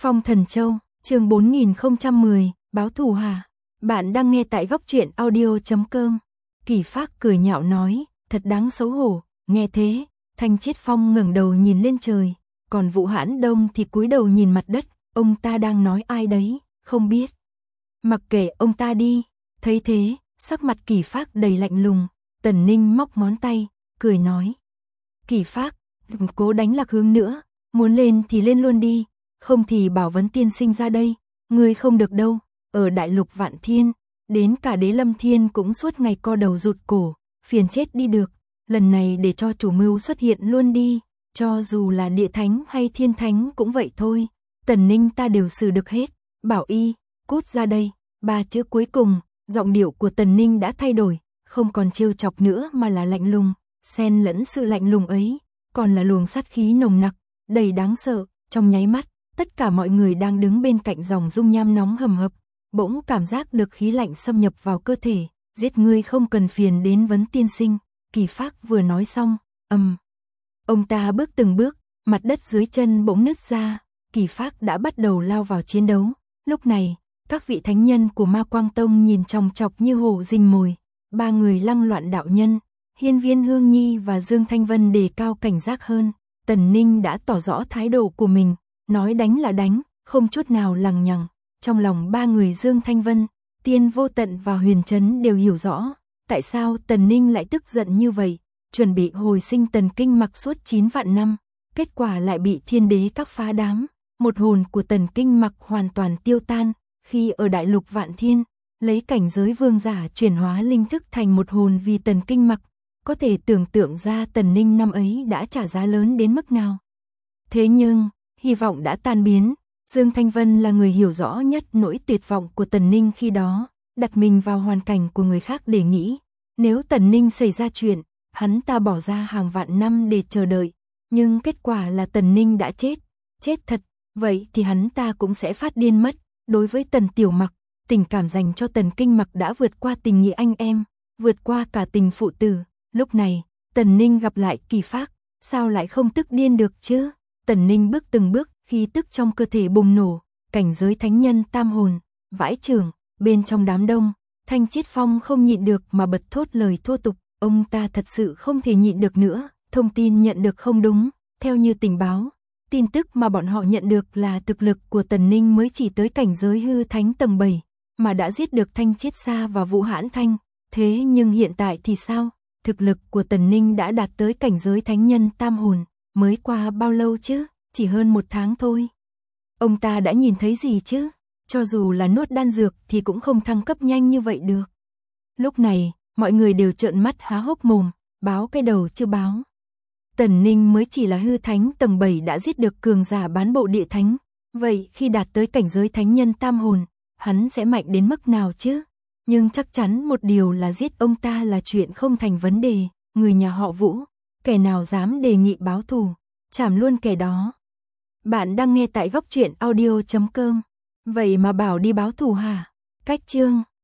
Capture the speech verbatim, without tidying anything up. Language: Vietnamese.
Phong Thần Châu, chương bốn nghìn không trăm mười, báo thù hả? Bạn đang nghe tại góc truyện audio chấm com. Kỳ Phác cười nhạo nói, thật đáng xấu hổ. Nghe thế, Thanh Chiết Phong ngẩng đầu nhìn lên trời, còn Vũ Hãn Đông thì cúi đầu nhìn mặt đất. Ông ta đang nói ai đấy, không biết. Mặc kệ ông ta đi. Thấy thế, sắc mặt Kỳ Phác đầy lạnh lùng. Tần Ninh móc ngón tay, cười nói, Kỳ Phác, đừng cố đánh lạc hướng nữa, muốn lên thì lên luôn đi, không thì bảo Vấn tiên sinh ra đây, ngươi không được đâu. Ở đại lục Vạn Thiên, đến cả Đế Lâm Thiên cũng suốt ngày co đầu rụt cổ, phiền chết đi được. Lần này để cho chủ mưu xuất hiện luôn đi, cho dù là địa thánh hay thiên thánh cũng vậy thôi. Tần Ninh ta đều xử được hết. Bảo y, cút ra đây. Ba chữ cuối cùng, giọng điệu của Tần Ninh đã thay đổi, không còn trêu chọc nữa mà là lạnh lùng. Xen lẫn sự lạnh lùng ấy, còn là luồng sát khí nồng nặc, đầy đáng sợ. Trong nháy mắt, tất cả mọi người đang đứng bên cạnh dòng dung nham nóng hầm hập, bỗng cảm giác được khí lạnh xâm nhập vào cơ thể. Giết ngươi không cần phiền đến Vấn tiên sinh. Kỳ Phác vừa nói xong, ầm, um, ông ta bước từng bước, mặt đất dưới chân bỗng nứt ra. Kỳ Phác đã bắt đầu lao vào chiến đấu. Lúc này, các vị thánh nhân của Ma Quang Tông nhìn chòng chọc như hổ rình mồi. Ba người Lăng Loạn đạo nhân, Hiên Viên Hương Nhi và Dương Thanh Vân đề cao cảnh giác hơn. Tần Ninh đã tỏ rõ thái độ của mình, nói đánh là đánh, không chút nào lằng nhằng. Trong lòng ba người Dương Thanh Vân, Tiên Vô Tận và Huyền Trấn đều hiểu rõ, tại sao Tần Ninh lại tức giận như vậy, chuẩn bị hồi sinh Tần Kinh Mặc suốt chín vạn năm, kết quả lại bị thiên đế các phá đám. Một hồn của Tần Kinh Mặc hoàn toàn tiêu tan, khi ở đại lục Vạn Thiên, lấy cảnh giới vương giả chuyển hóa linh thức thành một hồn vì Tần Kinh Mặc, có thể tưởng tượng ra Tần Ninh năm ấy đã trả giá lớn đến mức nào. Thế nhưng, hy vọng đã tan biến. Dương Thanh Vân là người hiểu rõ nhất nỗi tuyệt vọng của Tần Ninh khi đó, đặt mình vào hoàn cảnh của người khác để nghĩ, nếu Tần Ninh xảy ra chuyện, hắn ta bỏ ra hàng vạn năm để chờ đợi, nhưng kết quả là Tần Ninh đã chết, chết thật, vậy thì hắn ta cũng sẽ phát điên mất. Đối với Tần Tiểu Mặc, tình cảm dành cho Tần Kinh Mặc đã vượt qua tình nghĩa anh em, vượt qua cả tình phụ tử. Lúc này, Tần Ninh gặp lại Kỳ Phác, sao lại không tức điên được chứ? Tần Ninh bước từng bước, khí tức trong cơ thể bùng nổ, cảnh giới thánh nhân tam hồn, vãi chưởng. Bên trong đám đông, Thanh Chiết Phong không nhịn được mà bật thốt lời thô tục. Ông ta thật sự không thể nhịn được nữa. Thông tin nhận được không đúng. Theo như tình báo, tin tức mà bọn họ nhận được là thực lực của Tần Ninh mới chỉ tới cảnh giới hư thánh tầng bảy, mà đã giết được Thanh Chiết Sa và Vũ Hãn Thanh. Thế nhưng hiện tại thì sao? Thực lực của Tần Ninh đã đạt tới cảnh giới thánh nhân tam hồn. Mới qua bao lâu chứ? Chỉ hơn một tháng thôi. Ông ta đã nhìn thấy gì chứ? Cho dù là nuốt đan dược thì cũng không thăng cấp nhanh như vậy được. Lúc này, mọi người đều trợn mắt há hốc mồm, báo cái đầu chưa báo. Tần Ninh mới chỉ là hư thánh tầng bảy đã giết được cường giả bán bộ địa thánh. Vậy khi đạt tới cảnh giới thánh nhân tam hồn, hắn sẽ mạnh đến mức nào chứ? Nhưng chắc chắn một điều là giết ông ta là chuyện không thành vấn đề. Người nhà họ Vũ, kẻ nào dám đề nghị báo thù, chảm luôn kẻ đó. Bạn đang nghe tại góc truyện audio chấm com. Vậy mà bảo đi báo thù hả? Cách chương